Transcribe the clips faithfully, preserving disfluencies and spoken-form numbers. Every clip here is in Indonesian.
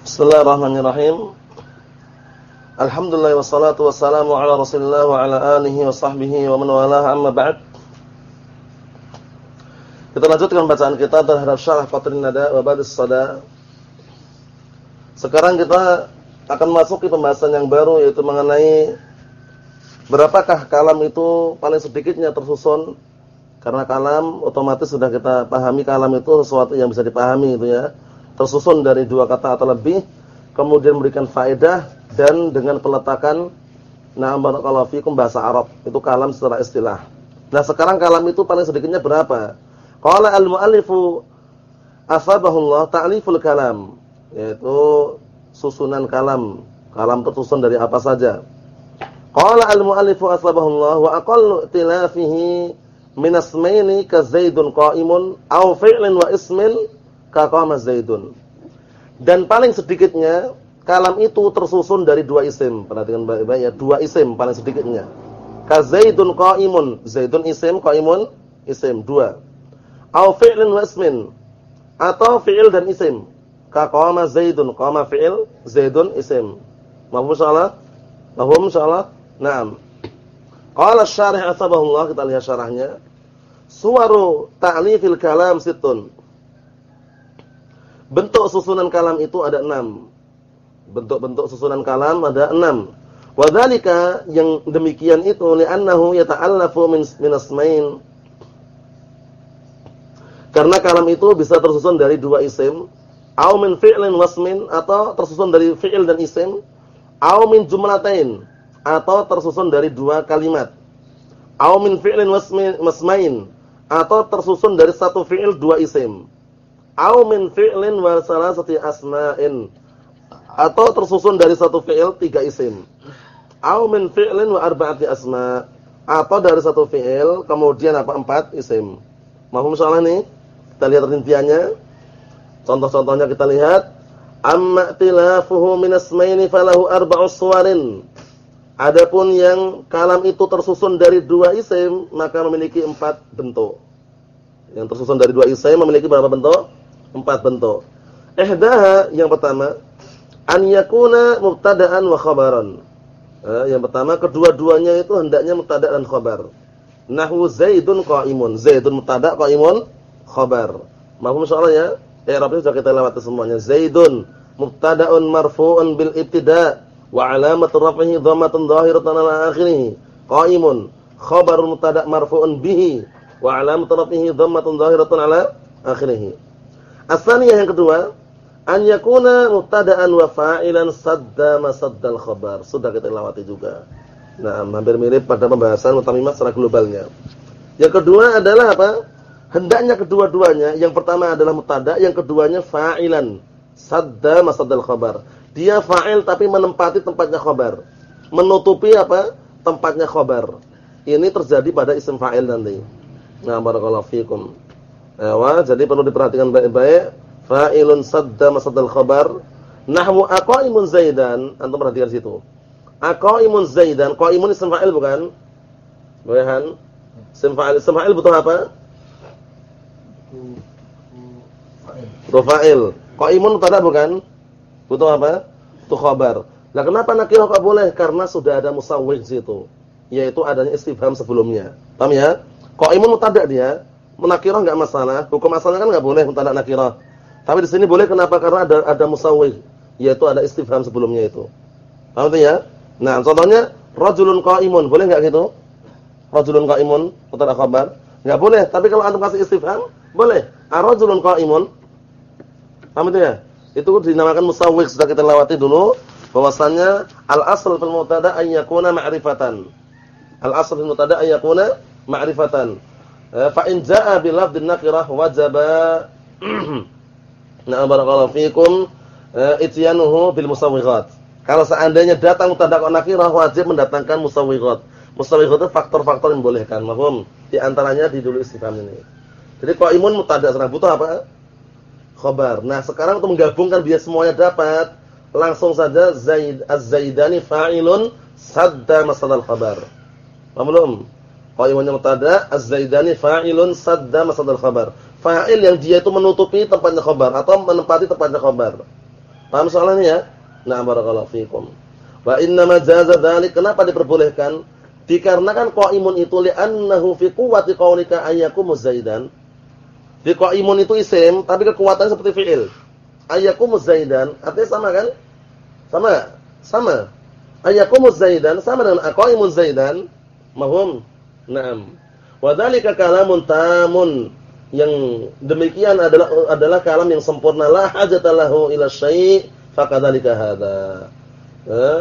Bismillahirrahmanirrahim. Alhamdulillah wassalatu wassalamu ala Rasulillah wa ala alihi wa sahbihi wa man walaha, amma ba'd. Kita lanjutkan bacaan kita terhadap Syarah Qatrin Nada wa Badis Sada. Sekarang kita akan masuk ke pembahasan yang baru, yaitu mengenai berapakah kalam itu paling sedikitnya tersusun. Karena kalam otomatis sudah kita pahami, kalam itu sesuatu yang bisa dipahami itu ya. Tersusun dari dua kata atau lebih, kemudian memberikan faedah, dan dengan peletakan na'am barakallahu fikum bahasa Arab. Itu kalam secara istilah. Nah, sekarang kalam itu paling sedikitnya berapa? Qala al-mu'allifu asabahullah ta'liful kalam, yaitu susunan kalam. Kalam tersusun dari apa saja. Qala al-mu'allifu asabahullah wa aqallu tilafihi min asmaini ka Zaidun qa'imun aw fi'lin wa ismin ka qama Zaidun. Dan paling sedikitnya kalam itu tersusun dari dua isim. Perhatikan baik-baik ya, dua isim paling sedikitnya. Ka Zaidun qa'imun, Zaidun isim, qa'imun isim, dua. Aw fi'lin wa ismin, atau fi'il dan isim. Ka qama Zaidun, qama fi'il, Zaidun isim. Mafhum insyaallah? Mafhum insyaallah? Naam. Qala asy-syarih asbahullah, kita lihat syarahnya. Suwaru ta'lifil kalam sittun. Bentuk susunan kalam itu ada enam. Bentuk-bentuk susunan kalam ada enam. Wa dzalika, yang demikian itu, li'annahu yata'allafu min min asmain. Karena kalam itu bisa tersusun dari dua isim, au min fi'lin wasmin, atau tersusun dari fi'il dan isim, au min jumlatain, atau tersusun dari dua kalimat, au min fi'lin wasmin masmain, atau tersusun dari satu fi'il dua isim, au min fi'lin wa salasati asma'in, atau tersusun dari satu fi'il tiga isim, au min fi'lin wa arba'ati asma', atau dari satu fi'il kemudian apa empat isim. Mafhum insyaallah nih? Kita lihat rinciannya. Contoh-contohnya kita lihat. Amma tilafuhu min asmaini falahu arba'u suwarin. Adapun yang kalam itu tersusun dari dua isim, maka memiliki empat bentuk. Yang tersusun dari dua isim memiliki berapa bentuk? Empat bentuk. Ihdaha, yang pertama, an yakuna mubtada'an wa khabaran. Eh, yang pertama, kedua-duanya itu hendaknya mubtada' dan khabar. Nahwu Zaidun qa'imun. Zaidun mubtada', qa'imun khabar. Mafhum insyaallah ya? I'rabnya sudah kita lewati semuanya. Zaidun mubtada'un marfu'un bil ibtida' wa 'alamatu raf'ihi dhammatun dhahiratan 'ala akhirih. Qa'imun khabarun mubtada' marfu'un bihi wa 'alamatu raf'ihi dhammatun dhahiratan 'ala akhirih. As-tsaniyah, yang kedua, an yakuna mubtada'an wa fa'ilan sadda masaddal khabar. Sudah kita lewati juga. Nah, hampir mirip pada pembahasan mutamimah secara globalnya. Yang kedua adalah apa? Hendaknya kedua-duanya, yang pertama adalah mubtada', yang keduanya fa'ilan sadda masaddal khabar. Dia fa'il tapi menempati tempatnya khabar. Menutupi apa? Tempatnya khabar. Ini terjadi pada isim fa'il nanti. Nah, barakallahu fikum. Ewa, jadi perlu diperhatikan baik-baik. Fa'ilun sadda masaddal khabar. Nahwu aqaimun Zaidan. Antum perhatikan situ. Aqaimun Zaidan. Qaimun isim fa'il bukan? Bukan. Isim fa'il. Isim fa'il butuh apa? Butuh fa'il. Qaimun mubtada bukan? Butuh apa? Butuh khabar. Lah kenapa nakirah kok boleh? Karena sudah ada musawwigh situ, yaitu adanya istifham sebelumnya. Paham ya? Qaimun mubtada dia, nakirah enggak masalah. Hukum asalnya kan enggak boleh mubtada nakirah. Tapi di sini boleh, kenapa? Karena ada ada musawwigh, yaitu ada istifham sebelumnya itu. Paham ya? Nah, contohnya rajulun qaimun, boleh enggak gitu? Rajulun qaimun mubtada khabar? Enggak boleh. Tapi kalau antum kasih istifham, boleh. Ar-rajulun qa'imun. Paham itu ya? Itu dinamakan musawwigh, sudah kita lewati dulu bahwasannya al-asl fil mubtada' ay yakuna ma'rifatan. Al-asl fil mubtada' ay yakuna ma'rifatan. Fa in jaa'a bi lafdhin nakirah wajaba na'am barakallahu fikum ityanuhu bil musawwighat. Kalau seandainya datang mubtada' nakirah, wajib mendatangkan musawwighat. Musawwighat itu faktor-faktor yang membolehkan. Mafhum? Di antaranya di dulu istifham ini. Jadi qaimun mubtada' sekarang butuh apa? Khabar. Nah, sekarang untuk menggabungkan biar semuanya dapat, langsung saja Zaid az-Zaidani fa'ilun sadda masadal khabar. Paham belum? Qaimunnya mubtada', az-Zaidani fa'ilun sadda masadal khabar. Fa'il yang dia itu menutupi tempatnya khabar atau menempati tempatnya khabar. Paham soalnya ya? Nah, barakallahu fikum. Wa inna ma jaza dzalik, kenapa diperbolehkan? Dikarenakan qaimun itu li'annahu fi quwwati qaulika ayyakum zaidan. Di qaimun itu isim, tapi kekuatannya seperti fi'il. Ayyakum zaidan, artinya sama kan? Sama enggak? Sama. Ayyakum zaidan sama dengan qaimun zaidan. Mahum? Naam. Wa dzalika kalamun tamun. Yang demikian adalah adalah kalam yang sempurna, la hajata lahu ila syai' fakadzalika hadza. Eh?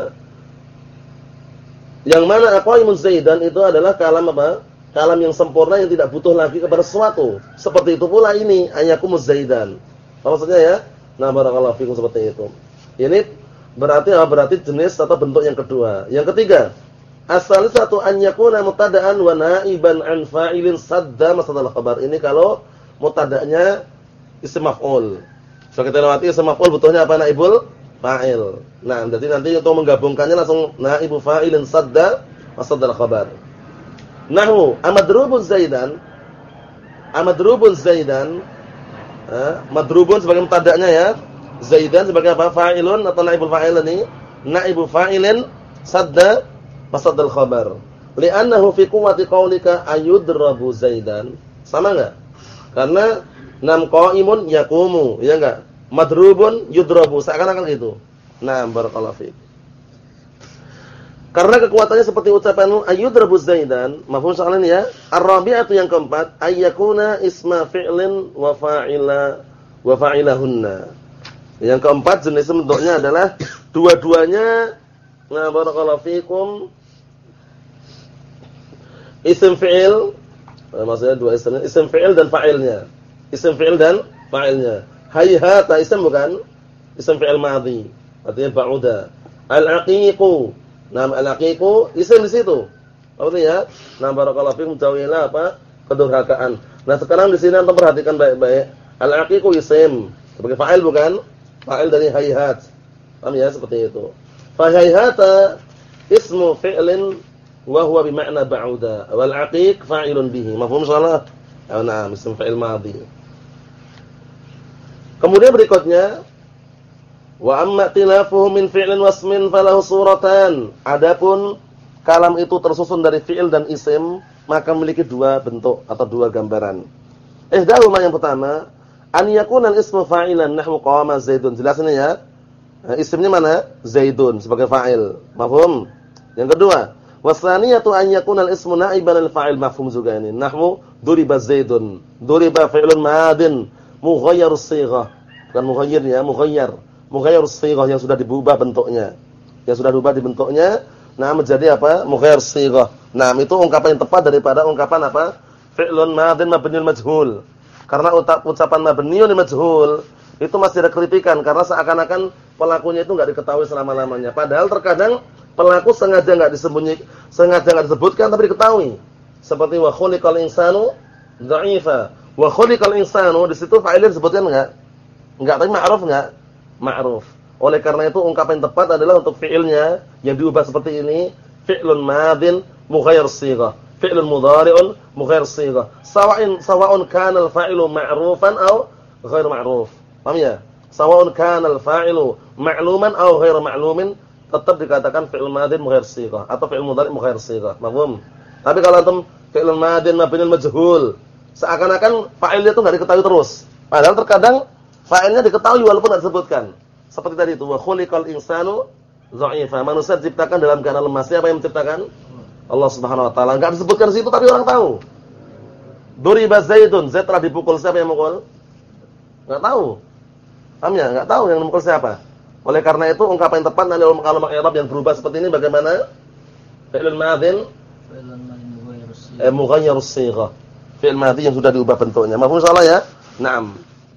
Yang mana aqaimun zaidan itu adalah kalam apa? Kalam yang sempurna yang tidak butuh lagi kepada sesuatu. Seperti itu pula ini ayakumuz zaidan. Apa maksudnya ya? Nah, barakallahu fikum seperti itu. Ini berarti apa? Berarti jenis atau bentuk yang kedua. Yang ketiga, asal satu an yakuna mubtada'an wa na'iban an fa'ilin sadda masadal khabar. Ini kalau mubtada'nya isim maf'ul. So kita lewati isim maf'ul butuhnya apa? Naibul fa'il. Nah, jadi nanti untuk menggabungkannya langsung naibu fa'ilin sadda masadal khabar. Nahwu amadrubun zaidan. Amadrubun zaidan. Eh, madrubun sebagai mubtada'nya ya. Zaidan sebagai apa? Fa'ilun atau naibul fa'il ini? Naibu fa'ilin sadda masadal khabar. Li'annahu fi quwwati qaulika ayudrabu zaidan. Sama enggak? Karena nam qaimun yaqumu, ya enggak? Madrubun yudrabu, seakan-akan gitu. Nah, barakallahu fiik. Karena kekuatannya seperti ucapan ayudrabu zaidan, mafhum soal ini ya. Ar-rabi'atu yang keempat, ayyakuna isma fi'lin wa fa'ila wa fa'ilahunna. Yang keempat jenis bentuknya adalah dua-duanya, nah barakallahu fiikum, isim fi'il, nah, maksudnya dua isim, isim fi'il dan fa'ilnya. Isim fi'il dan fa'ilnya. Hayhata isim bukan? Isim fi'il madhi, artinya ba'uda. Al-aqiqu, nama al-aqiqu isim di situ. Apa artinya? Nah barakallahu fiikum, jauhilah apa? Kedurhakaan. Nah, sekarang di sini antum perhatikan baik-baik. Al-aqiqu isim sebagai fa'il bukan? Fa'il dari hayhat. Paham ya, seperti itu. Fa hayhata ismu fi'lin wa huwa bima'na ba'uda wal 'aqiq fa'ilun bihi. Mafhum salah? Ya, na'am, ism fa'il madhi. Kemudian berikutnya wa amma tilafuhu min fi'lin wasmin falahu suratan. Adapun kalam itu tersusun dari fi'il dan isim, maka memiliki dua bentuk atau dua gambaran. Ihdahuma yang pertama, an yakuna al-ismu fa'ilan nahwu qama zaidun. Jelas ini ya. Isimnya mana? Zaidun sebagai fa'il. Mafhum? Yang kedua, wasaniyatu an yakuna al-ismu na'iban al-fa'il. Mafhum juga ini. Nahwu duriba zaidun. Duriba fi'lun madin mughayyarus shighah. Bukan mughayyir ya, mughayyar. Mughayyarus shighah yang sudah diubah bentuknya. Yang sudah diubah di bentuknya, nah menjadi apa? Mughayyarus shighah. Nah, itu ungkapan yang tepat daripada ungkapan apa? Fi'lun madin mabniun majhul. Karena ucapan mabniun majhul itu masih ada kritikan karena seakan-akan pelakunya itu enggak diketahui selama-lamanya. Padahal terkadang pelaku sengaja enggak disembunyi, sengaja enggak disebutkan tapi diketahui. Seperti wa khuliqal insanu dha'ifa. Wa khuliqal insanu di situ fa'ilnya disebutkan enggak? Enggak, tapi ma'ruf enggak? Ma'ruf. Oleh karena itu ungkapan yang tepat adalah untuk fi'ilnya yang diubah seperti ini, fi'lun madin mughayyir shighah. Fi'lun mudhari'un mughayyir shighah. Sawa'in sawa'un kana al-fa'ilu ma'rufan aw ghairu ma'ruf. Paham ya? Sawa'un kana al-fa'ilu ma'luman aw ghairu ma'lumin, tetap dikatakan fi'il madin mughayyir shighah atau fi'il mudhari' mughayyir shighah. Mafhum? Tapi kalau antum fi'il madin mabniun majhul, seakan-akan fa'ilnya itu enggak diketahui terus. Padahal terkadang fa'ilnya diketahui walaupun enggak disebutkan. Seperti tadi itu, wa khuliqal insanu dha'ifa. Manusia diciptakan dalam keadaan lemah. Siapa yang menciptakan? Allah Subhanahu wa taala. Enggak disebutkan di situ tapi orang tahu. Duriba Zaidun, Zaid telah dipukul, siapa yang mukul? Enggak tahu. Paham ya? Enggak tahu yang memukul siapa. Oleh karena itu ungkapan yang tepat nanti kalau i'rab yang berubah seperti ini bagaimana? Fi'lun madhin fi'lun madhin mughayyirus shighah. Eh mughayyirus shighah. Fi'il madhi yang sudah diubah bentuknya. Mafhum salah ya? Naam.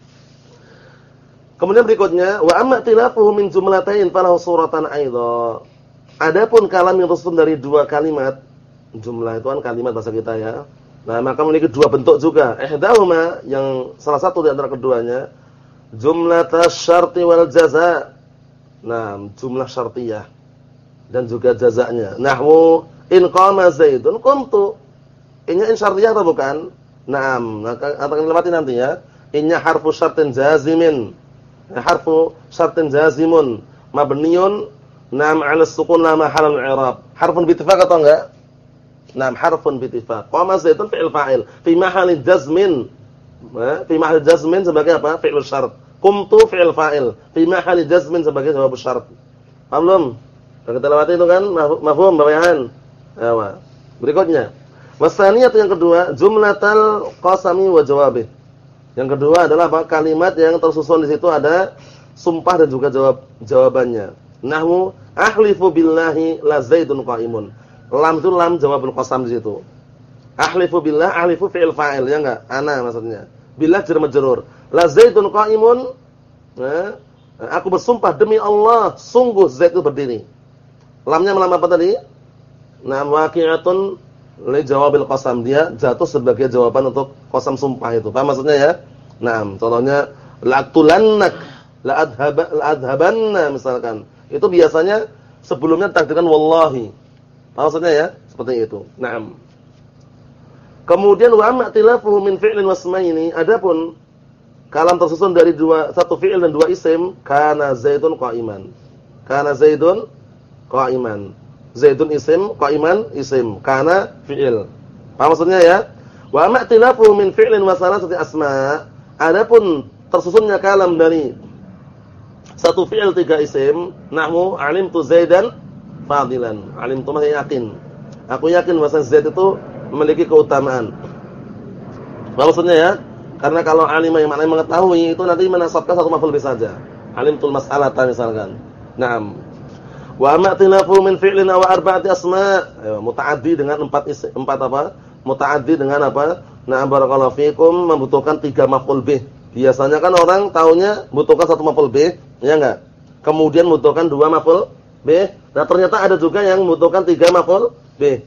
Kemudian berikutnya wa amma tilafuhu min jumlatain falahu suratan aidha. Adapun kalam yang tersusun dari dua kalimat, jumlah itu kan kalimat bahasa kita ya. Nah, maka memiliki dua bentuk juga. Ihdahuma yang salah satu di antara keduanya jumlatas syarti wal jaza. Nah, jumlah syartiyah dan juga jazanya. Nahwu in qama Zaidun qumtu. Innya in syartiyah atau bukan? Naam, akan dilewati nanti ya. Innya harfu syartin jazimin. harfu syartin jazimun mabniun nam 'ala sukun la mahalla al-i'rab. Harfun bi ittifaq atau enggak? Nam harfun bi ittifaq. Qama Zaidun fi'il fa'il fi mahalli jazmin. Fi mahalli jazmin sebagai apa? Fi'il syart. Qumtu fi'il fa'il fi mahalli jazmin sebagai jawab syart. Paham belum? Sudah kita lewati itu kan? Mafhum bawahan. Ayo. Berikutnya. Wasaniyat yang kedua, jumlatal qasami wa jawabih. Yang kedua adalah apa? Kalimat yang tersusun di situ ada sumpah dan juga jawab jawabannya. Nahwu ahlifu billahi la Zaidun qa'imun. Lam itu lam jawabul qasam di situ. Ahlifu billah, ahlifu fi'il fa'il, ya enggak? Ana maksudnya. Billah jar majrur. La Zaidun qa'imun. Nah, aku bersumpah demi Allah, sungguh Zaid itu berdiri. Lamnya melam apa tadi? Nah, waqi'atun li jawabil qasam, dia jatuh sebagai jawaban untuk qasam sumpah itu. Paham maksudnya ya? Naam, contohnya la'tulannak, la'adhaba la'adhabanna misalkan. Itu biasanya sebelumnya takdirkan wallahi. Paham maksudnya ya? Seperti itu. Naam. Kemudian wa amma tilafuhu min fi'lin wasmaini, adapun kalam tersusun dari dua satu fi'il dan dua isim, kana Zaidun qa'iman. Kana Zaidun qa'iman. Zaidun isim, qa'iman isim, kana fi'il. Paham maksudnya ya? Wa ma'tilafu min fi'lin wa salasati asma. Adapun tersusunnya kalam dari satu fi'il tiga isim, nahmu alimtu Zaidan fadilan. Alimtu maksudnya yakin. Aku yakin bahwa Zaid itu memiliki keutamaan. Paham maksudnya ya? Karena kalau alima yang maknanya mengetahui itu nanti menasabkan satu maf'ul bih saja. Alimtul mas'alata misalkan. Naam. Wa ma'tilafu min fi'lin aw arba'ati asma. Ayo, muta'addi dengan empat isim, empat apa? Muta'addi dengan apa? Na'am barakallahu fikum membutuhkan tiga maf'ul bih. Biasanya kan orang taunya membutuhkan satu maf'ul bih, ya enggak? Kemudian membutuhkan dua maf'ul bih. Nah, ternyata ada juga yang membutuhkan tiga maf'ul bih.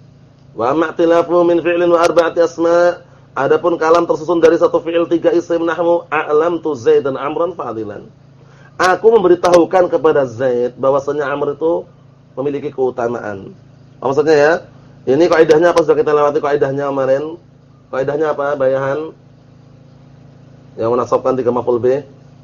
Wa ma'tilafu min fi'lin wa arba'ati asma. Adapun kalam tersusun dari satu fi'il tiga isim, nahwu a'lamtu Zaidan amran fadilan. Aku memberitahukan kepada Zaid bahwasanya Amr itu memiliki keutamaan. Apa maksudnya ya? Ini kaidahnya apa sudah kita lewati kaidahnya kemarin? Kaidahnya apa? Bayahan yang menasabkan tiga maf'ul bih.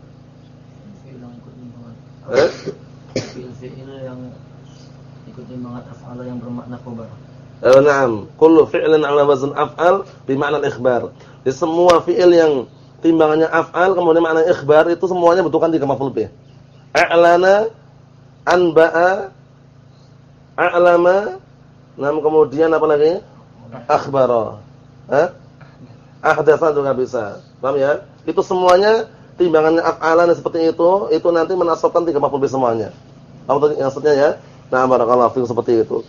Eh? Fi'il yang ikut semangat af'al yang bermakna khabar. Eh, na'am. Kullu fi'lin 'ala wazn af'al bi ma'na al-ikhbar. Jadi semua fi'il yang timbangannya af'al kemudian makna ikhbar itu semuanya butuhkan tiga maf'ul bih. A'lana, anba'a, a'lama, nam kemudian apa lagi? Akhbara. Hah? Ahdatsa juga bisa. Paham ya? Itu semuanya timbangannya af'alan seperti itu, itu nanti menasabkan tiga maf'ul bih semuanya. Paham maksudnya ya? Nah, barakallahu fiikum seperti itu.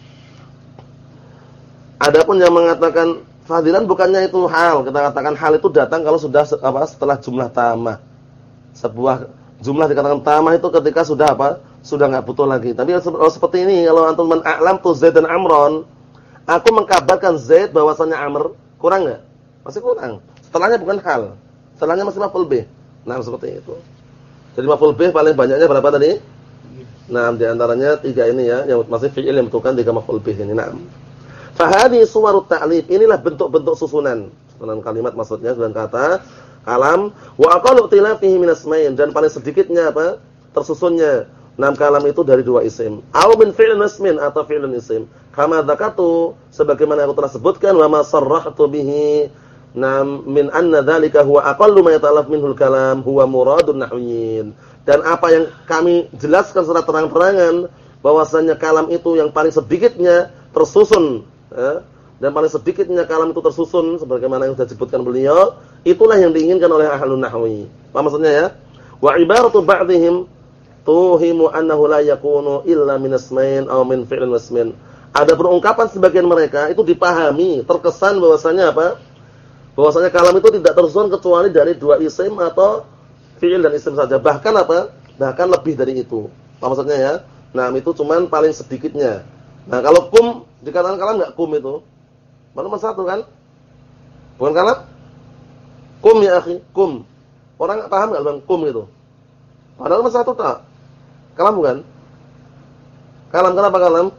Adapun yang mengatakan fadilan bukannya itu hal, kita katakan hal itu datang kalau sudah apa setelah jumlah tamah. Sebuah jumlah dikatakan tamah itu ketika sudah apa? Sudah enggak butuh lagi. Tapi kalau seperti ini, kalau antum man a'lamtu Zaid dan Amron, aku mengkabarkan Zaid bahwasanya Amr, kurang enggak? Masih kurang. Setelahnya bukan hal. Setelahnya masih maf'ul bih. Nah, seperti itu. Jadi maf'ul bih paling banyaknya berapa tadi? Nah, di antaranya tiga ini ya, yang masih fi'il yang membutuhkan tiga maf'ul bih ini. Nah. Fahadi suwarut ta'lif, inilah bentuk-bentuk susunan. Susunan kalimat maksudnya susunan kata, kalam, wa aqallu tilafihi min asmain, dan paling sedikitnya apa? Tersusunnya enam kalam itu dari dua isim. Aw min fi'lin ismin atau fi'lin isim. Kama dzakatu, sebagaimana aku telah sebutkan, wa ma sarrahtu bihi nam min anna dzalika huwa aqallu ma yata'allaf minhul kalam huwa muradun nahwiyyin. Dan apa yang kami jelaskan secara terang-terangan bahwasanya kalam itu yang paling sedikitnya tersusun, ya, dan paling sedikitnya kalam itu tersusun sebagaimana yang sudah disebutkan beliau, itulah yang diinginkan oleh ahlun nahwi. Apa maksudnya ya? Wa ibaratu ba'dihim tuhimu annahu la yakunu illa min ismain aw min fi'lin wasmin. Ada perungkapan sebagian mereka itu dipahami, terkesan bahwasanya apa? Bahwasanya kalam itu tidak tersusun kecuali dari dua isim atau fi'il dan isim saja. Bahkan apa? Bahkan lebih dari itu. Apa maksudnya ya? Nah, itu cuman paling sedikitnya. Nah, kalau kum dikatakan kalam enggak kum itu? Baru nomor satu kan? Bukan kalam? Kum ya akhi, kum. Orang enggak paham enggak bang kum itu? Padahal nomor satu tak. Kalam bukan? Kalam kenapa kalam?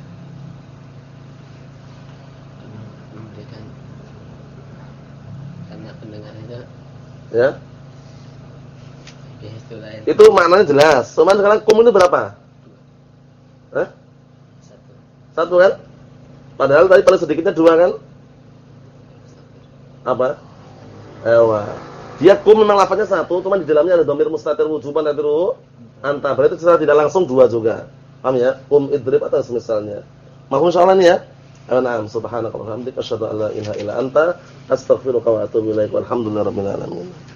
Memberikan Ya. Itu maknanya jelas. Cuman sekarang kum itu berapa? Hah? Satu. Satu kan? Padahal tadi paling sedikitnya dua kan? Apa? Ewa. Dia kum memang lafaznya satu, cuma di dalamnya ada dhamir mustatir wujuban tadiru anta. Berarti secara tidak langsung dua juga. Paham ya? Kum idrib atau semisalnya. Mahfum insyaallah ini ya. Na'am, subhanakallahumma wa bihamdika asyhadu an la ilaha illa anta astaghfiruka wa atubu ilaik. Walhamdulillahirabbil alamin.